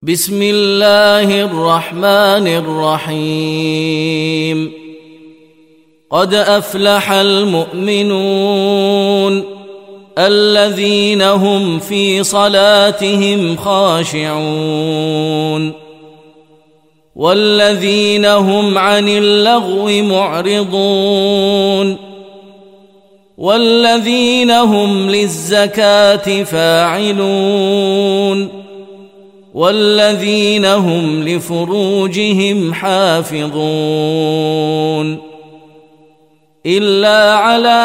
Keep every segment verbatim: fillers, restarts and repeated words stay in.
بسم الله الرحمن الرحيم قد أفلح المؤمنون الذين هم في صلاتهم خاشعون والذين هم عن اللغو معرضون والذين هم للزكاة فاعلون والذين هم لفروجهم حافظون إلا على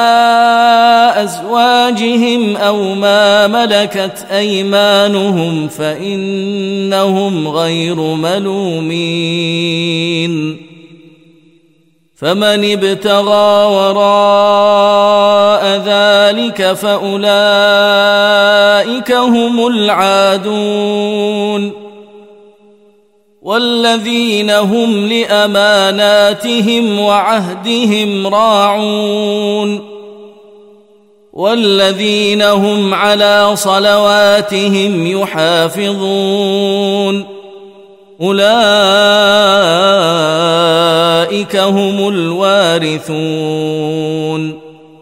أزواجهم أو ما ملكت أيمانهم فإنهم غير ملومين فمن ابتغى وراء ذلك فأولئك هم العادون والذين هم لأماناتهم وعهدهم راعون والذين هم على صلواتهم يحافظون أولئك هم الوارثون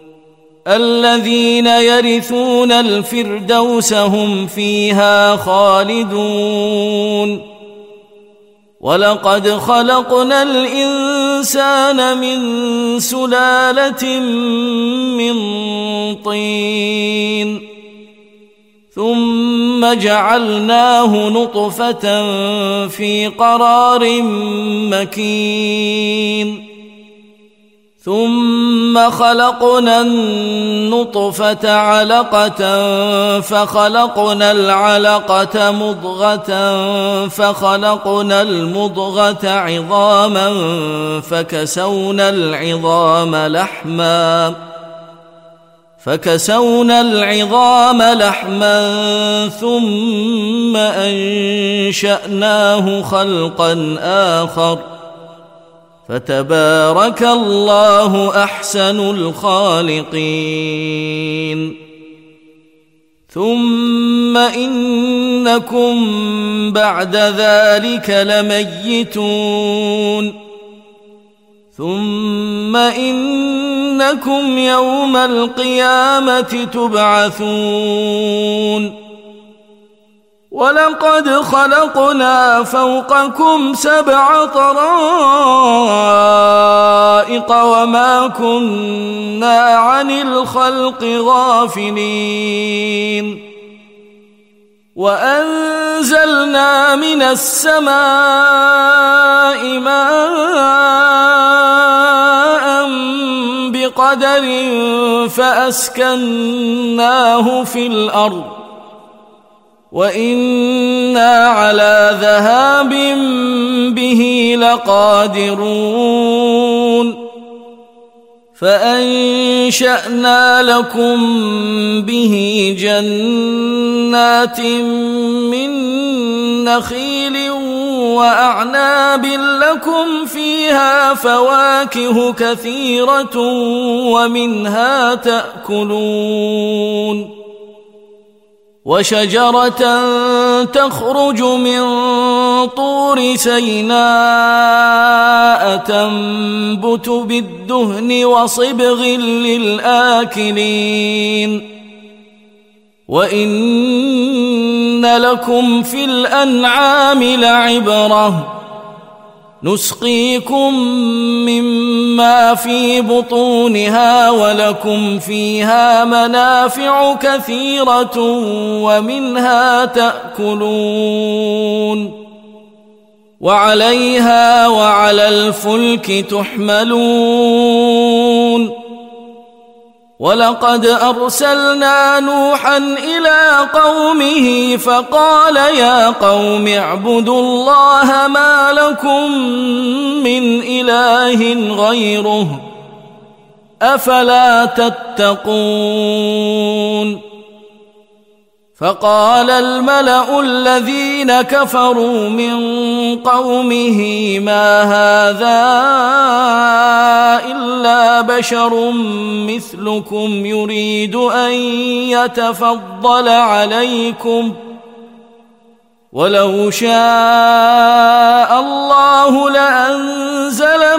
الذين يرثون الفردوس هم فيها خالدون ولقد خلقنا الإنسان من سلالة من طين ثم جعلناه نطفة في قرار مكين ثم خلقنا النطفة علقة فخلقنا العلقة مضغة فخلقنا المضغة عظاما فكسونا العظام لحما فكسونا العظام لحما ثم أنشأناه خلقا آخر فتبارك الله أحسن الخالقين ثم إنكم بعد ذلك لميتون ثم إنكم يوم القيامة تبعثون ولقد خلقنا فوقكم سبع طرائق وما كنا عن الخلق غافلين وأنزلنا من السماء ماء بقدر فأسكناه في الأرض وإنا على ذهاب به لقادرون فأنشأنا لكم به جنات من نخيل وأعناب لكم فيها فواكه كثيرة ومنها تأكلون وشجرة تخرج من طور سيناء تنبت بالدهن وصبغ للآكلين وإن لكم في الأنعام لعبرة نسقيكم مما في بطونها ولكم فيها منافع كثيرة ومنها تأكلون وعليها وعلى الفلك تحملون ولقد أرسلنا نوحا إلى قومه فقال يا قوم اعبدوا الله ما لكم من إله غيره أفلا تتقون فقال الملأ الذين كفروا من قومه ما هذا إلا بشر مثلكم يريد أن يتفضل عليكم ولو شاء الله لأنزل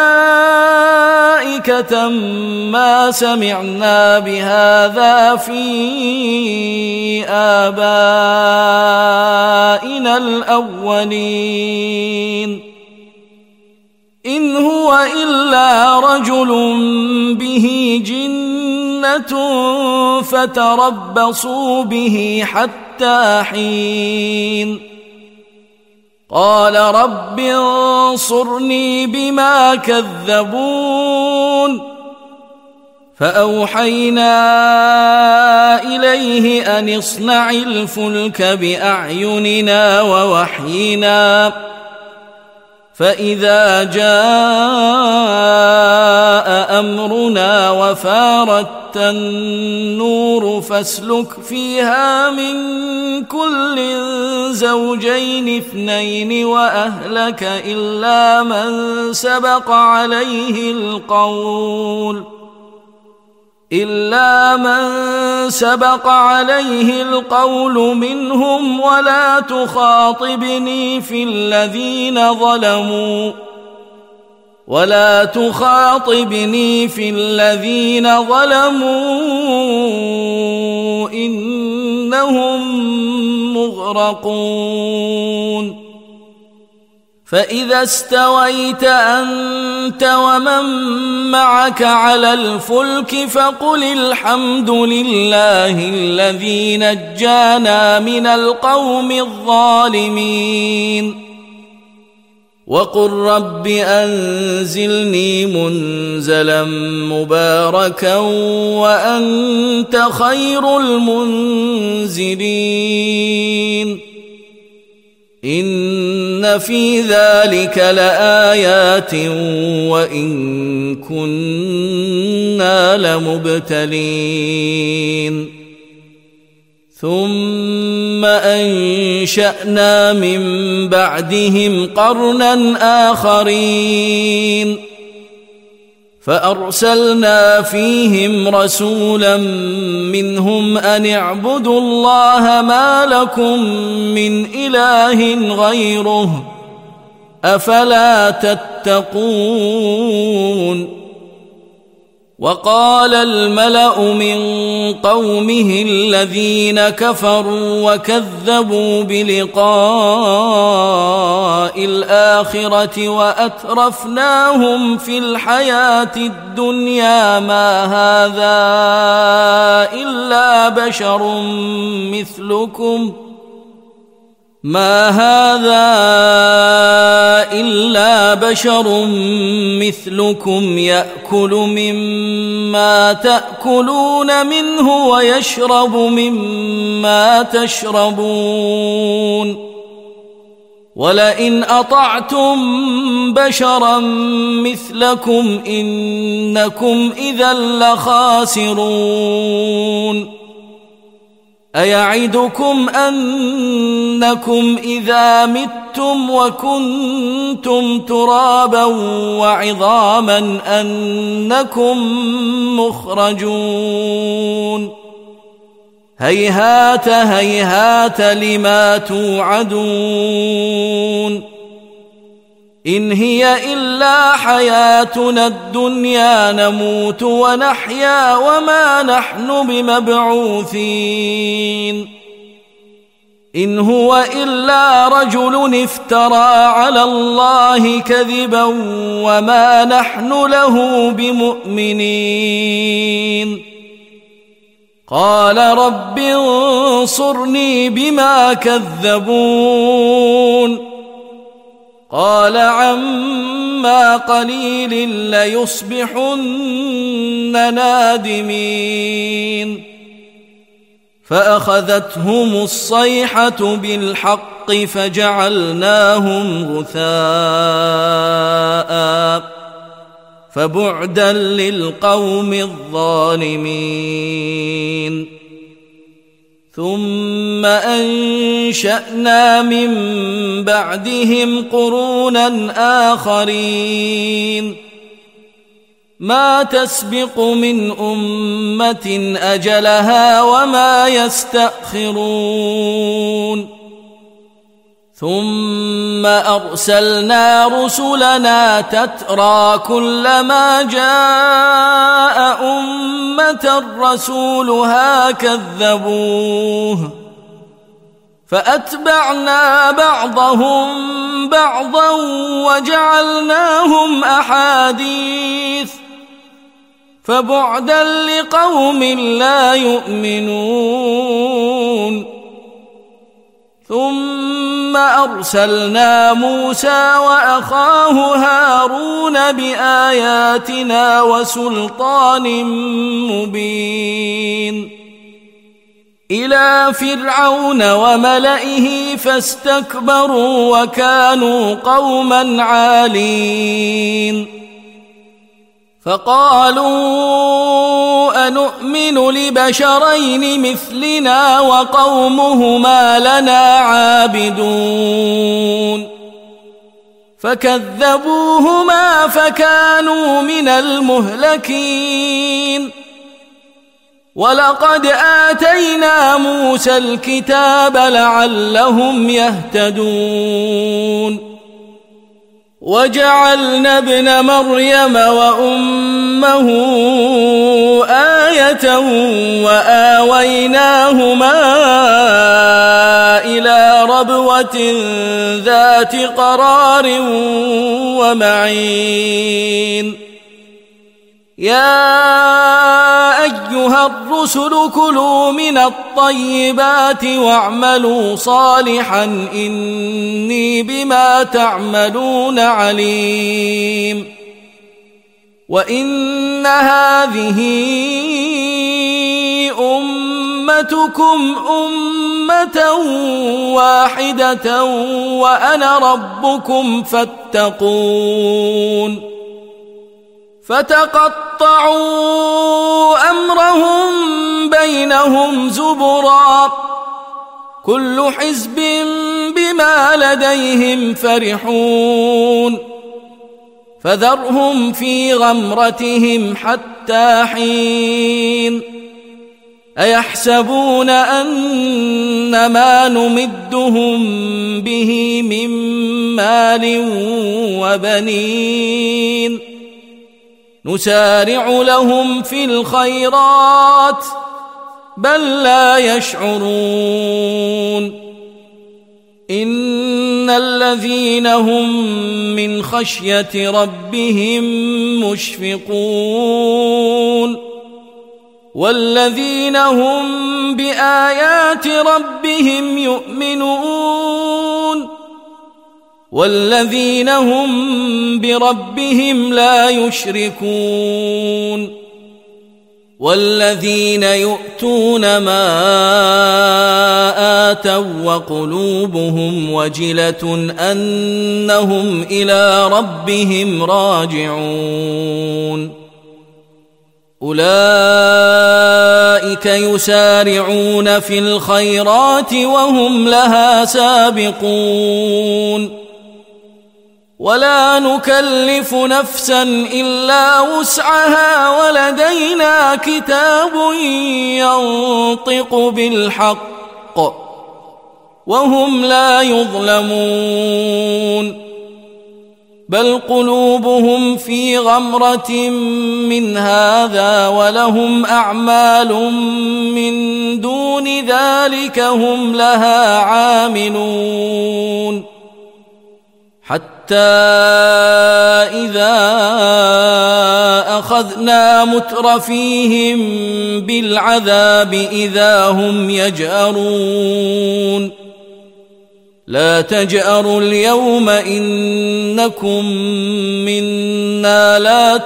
ملائكة ما سمعنا بهذا في آبائنا الأولين إن هو إلا رجل به جنة فتربصوا به حتى حين قال رب انصرني بما كذبون فأوحينا إليه أن اصنع الفلك بأعيننا ووحينا فإذا جاء أمرنا وفارت النور فاسلك فيها من كل زوجين اثنين وأهلك إلا من سبق عليه القول إلا من سبق عليه القول منهم ولا تخاطبني في الذين ظلموا ولا تخاطبني في الذين ظلموا إنهم مغرقون فإذا استويت أنت ومن معك على الفلك فقل الحمد لله الذي نجانا من القوم الظالمين وقل رب أنزلني منزلا مباركا وأنت خير المنزلين إن في ذلك لآيات وإن كنا لمبتلين ثم أنشأنا من بعدهم قرنا آخرين فأرسلنا فيهم رسولا منهم أن اعبدوا الله ما لكم من إله غيره أفلا تتقون وقال الملأ من قومه الذين كفروا وكذبوا بلقاء الآخرة وأترفناهم في الحياة الدنيا ما هذا إلا بشر مثلكم ما هذا إلا بشر مثلكم يأكل مما تأكلون منه ويشرب مما تشربون ولئن أطعتم بشرا مثلكم إنكم إذا لخاسرون أيعدكم أنكم إذا متم وكنتم ترابا وعظاما أنكم مخرجون هيهات هيهات لما توعدون إن هي إلا حياتنا الدنيا نموت ونحيا وما نحن بمبعوثين إن هو إلا رجل افترى على الله كذبا وما نحن له بمؤمنين قال رب انصرني بما كذبون قال عما قليل ليصبحن نادمين فأخذتهم الصيحة بالحق فجعلناهم غثاء فبعدا للقوم الظالمين ثم أنشأنا من بعدهم قرونا آخرين ما تسبق من أمة أجلها وما يستأخرون ثم أرسلنا رسلنا تترى كلما جاء أمة رسولها كذبوه فأتبعنا بعضهم بعضا وجعلناهم أحاديث فبعدا لقوم لا يؤمنون. ثم أرسلنا موسى وأخاه هارون بآياتنا وسلطان مبين إلى فرعون وملئه فاستكبروا وكانوا قوما عالين فقالوا أنؤمن لبشرين مثلنا وقومهما لنا عابدون فكذبوهما فكانوا من المهلكين. ولقد آتينا موسى الكتاب لعلهم يهتدون وجعلنا ابن مريم وأمه آية وآويناهما إلى ربوة ذات قرار ومعين. يا أيها الرسل كلوا من الطيبات واعملوا صالحا إني بما تعملون عليم. وإن هذه أمتكم أمة واحدة وأنا ربكم فاتقون. فتقطعوا أمرهم بينهم زبرا كل حزب بما لديهم فرحون فذرهم في غمرتهم حتى حين. أيحسبون أن ما نمدهم به من مال وبنين نسارع لهم في الخيرات بل لا يشعرون. إن الذين هم من خشية ربهم مشفقون والذين هم بآيات ربهم يؤمنون والذين هم بربهم لا يشركون. والذين يؤتون ما آتوا وقلوبهم وجلة أنهم إلى ربهم راجعون أولئك يسارعون في الخيرات وهم لها سابقون. ولا نكلف نفسا إلا وسعها ولدينا كتاب ينطق بالحق وهم لا يظلمون. بل قلوبهم في غمرة من هذا ولهم أعمال من دون ذلك هم لها عاملون. حتى إذا أخذنا مترفيهم بالعذاب إذا هم يجأرون لا تجأروا اليوم إنكم منا لا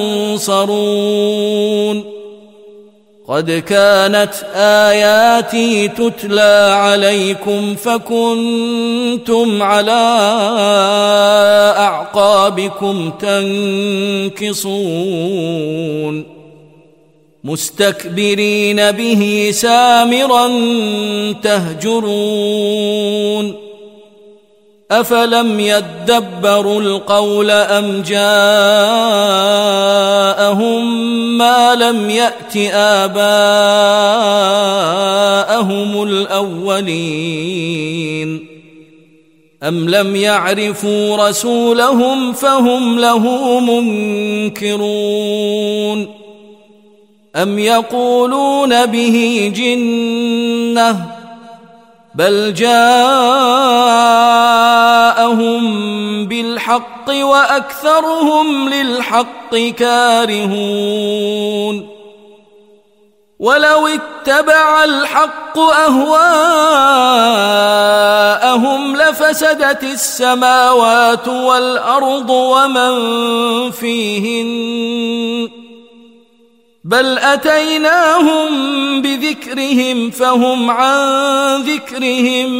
تنصرون. قد كانت آياتي تتلى عليكم فكنتم على أعقابكم تنكصون مستكبرين به سامرا تهجرون. أفلم يدبروا القول أم جاءهم ما لم يأت آباءهم الأولين أم لم يعرفوا رسولهم فهم له منكرون أم يقولون به جنة بل جاءهم بالحق وأكثرهم للحق كارهون ولو اتبع الحق أهواءهم لفسدت السماوات والأرض ومن فيهن بل أتيناهم بذكرهم فهم عن ذكرهم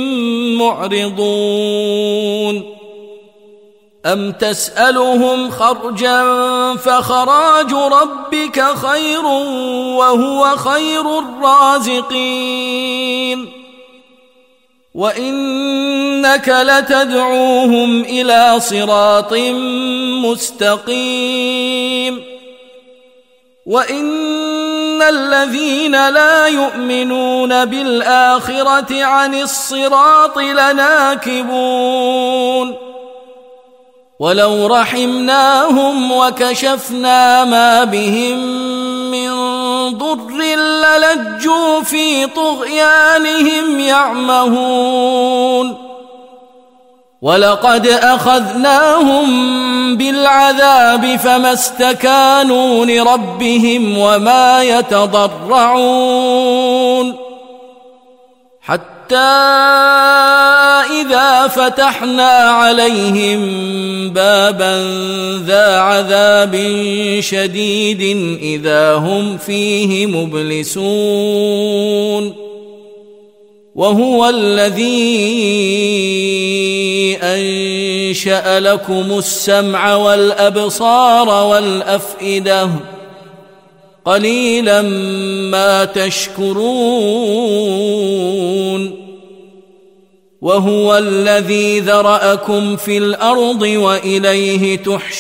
معرضون أم تسألهم خرجا فخراج ربك خير وهو خير الرازقين وإنك لتدعوهم إلى صراط مستقيم وإن الذين لا يؤمنون بالآخرة عن الصراط لناكبون ولو رحمناهم وكشفنا ما بهم من ضر للجوا في طغيانهم يعمهون ولقد أخذناهم بالعذاب فما استكانوا لربهم وما يتضرعون حتى إذا فتحنا عليهم بابا ذا عذاب شديد إذا هم فيه مبلسون وهو الذي أنشأ لكم السمع والأبصار والأفئدة قليلا ما تشكرون وهو الذي ذرأكم في الأرض وإليه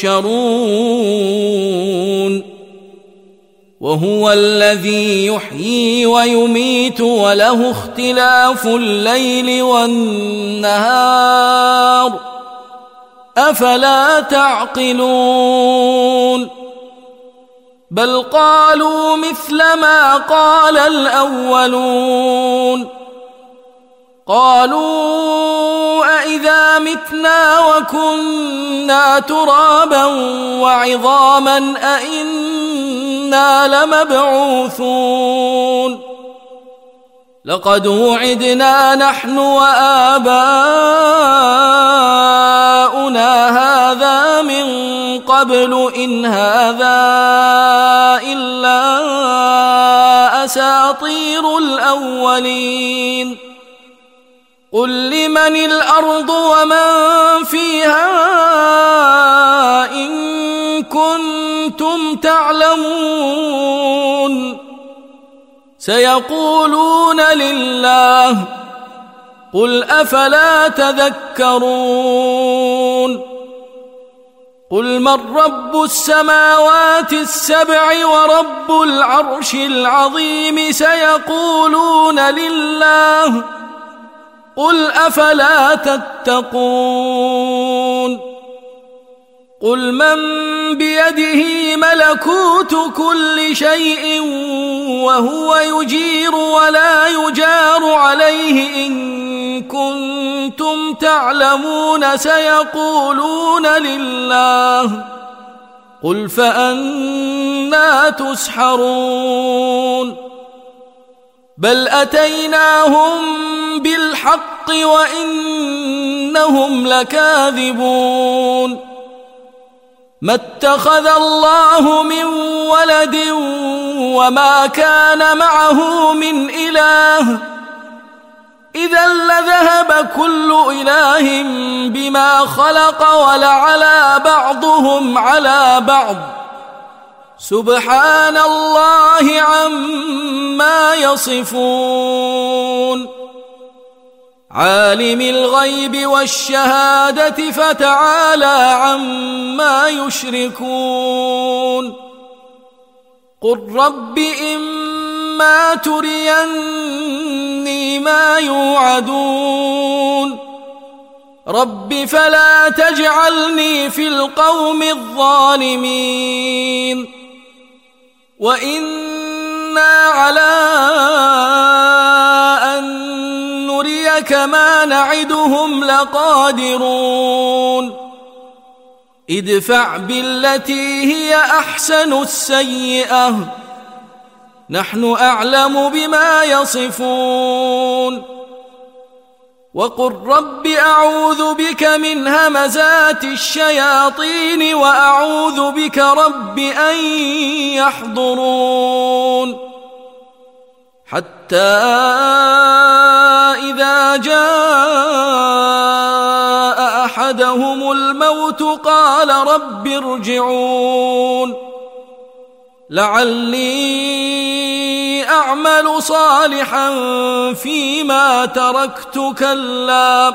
تحشرون وهو الذي يحيي ويميت وله اختلاف الليل والنهار أفلا تعقلون بل قالوا مثل ما قال الأولون قالوا أإذا متنا وكنا ترابا وعظاما أإنا لمبعوثون لقد وعدنا نحن وآباؤنا هذا من قبل إن هذا إلا أساطير الأولين قل لمن الأرض ومن فيها إن كنتم تعلمون سيقولون لله قل أفلا تذكرون قل من رب السماوات السبع ورب العرش العظيم سيقولون لله قل أفلا تتقون قل من بيده ملكوت كل شيء وهو يجير ولا يجار عليه إن كنتم تعلمون سيقولون لله قل فأنى تسحرون بل أتيناهم بالحق وإنهم لكاذبون ما اتخذ الله من ولد وما كان معه من إله إذا لذهب كل إله بما خلق ولعلى بعضهم على بعض سبحان الله عما يصفون عالم الغيب والشهادة فتعالى عما يشركون قل رب إما تريني ما يوعدون رب فلا تجعلني في القوم الظالمين وإنا على أن نريك ما نعدهم لقادرون ادفع بالتي هي أحسن السيئة نحن أعلم بما يصفون وقل رب أعوذ بك من همزات الشياطين وأعوذ بك رب أن يحضرون حتى إذا جاء أحدهم الموت قال رب ارجعون لعلي أعمل صالحا فيما تركت كلا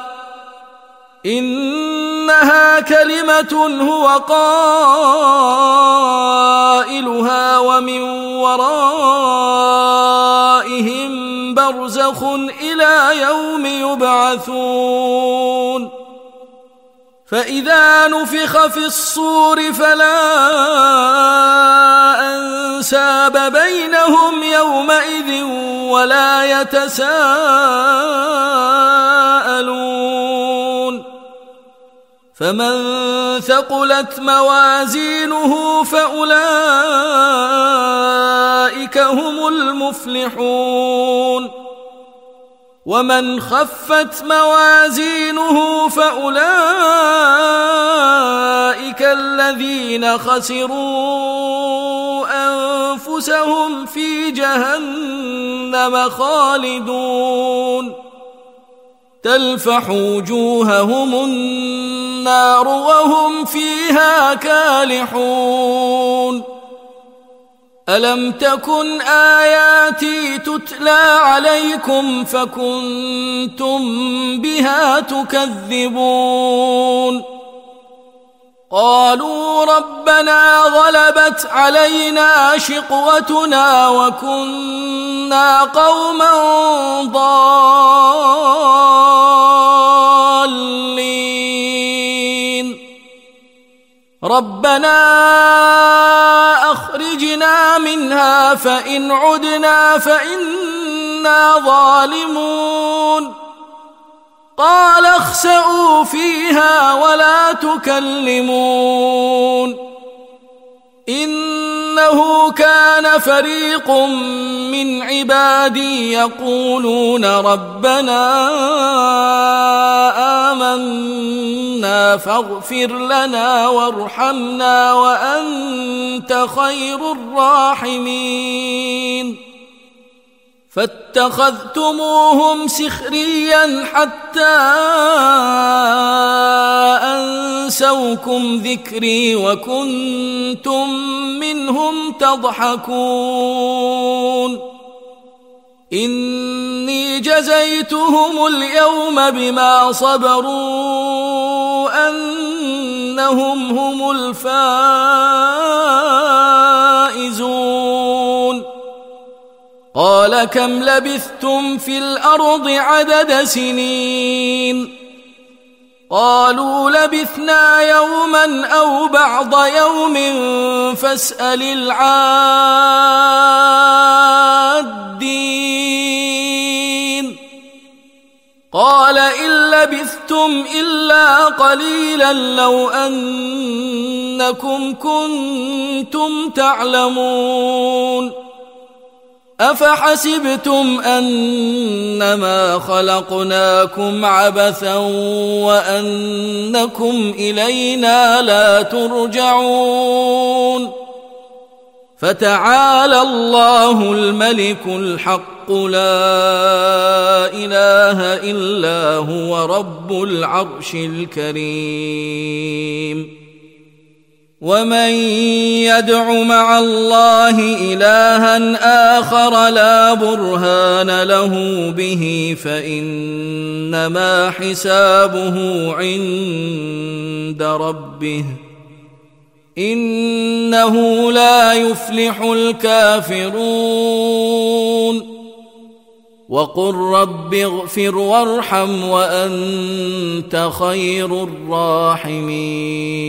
إنها كلمة هو قائلها ومن ورائهم برزخ إلى يوم يبعثون فإذا نفخ في الصور فلا أنساب بينهم يومئذ ولا يتساءلون فمن ثقلت موازينه فأولئك هم المفلحون ومن خفت موازينه فأولئك الذين خسروا أنفسهم في جهنم خالدون تلفح وجوههم النار وهم فيها كالحون ألم تكن آياتي تتلى عليكم فكنتم بها تكذبون قالوا ربنا غلبت علينا شقوتنا وكنا قوما ضالين ربنا أخرجنا منها فإن عدنا فإنا ظالمون قال اخسئوا فيها ولا تكلمون إنه كان فريق من عبادي يقولون ربنا آمنا فاغفر لنا وارحمنا وأنت خير الراحمين فاتخذتموهم سخريا حتى أنسوكم ذكري وكنتم منهم تضحكون إني جزيتهم اليوم بما صبروا أنهم هم الفائزون قال كم لبثتم في الأرض عدد سنين قالوا لبثنا يوما أو بعض يوم فاسأل العادين قال إن لبثتم إلا قليلا لو أنكم كنتم تعلمون أفحسبتم أنما خلقناكم عبثا وأنكم إلينا لا ترجعون فتعالى الله الملك الحق لا إله إلا هو رب العرش الكريم ومن يدع مع الله إلها آخر لا برهان له به فإنما حسابه عند ربه إنه لا يفلح الكافرون وقل رب اغفر وارحم وأنت خير الراحمين.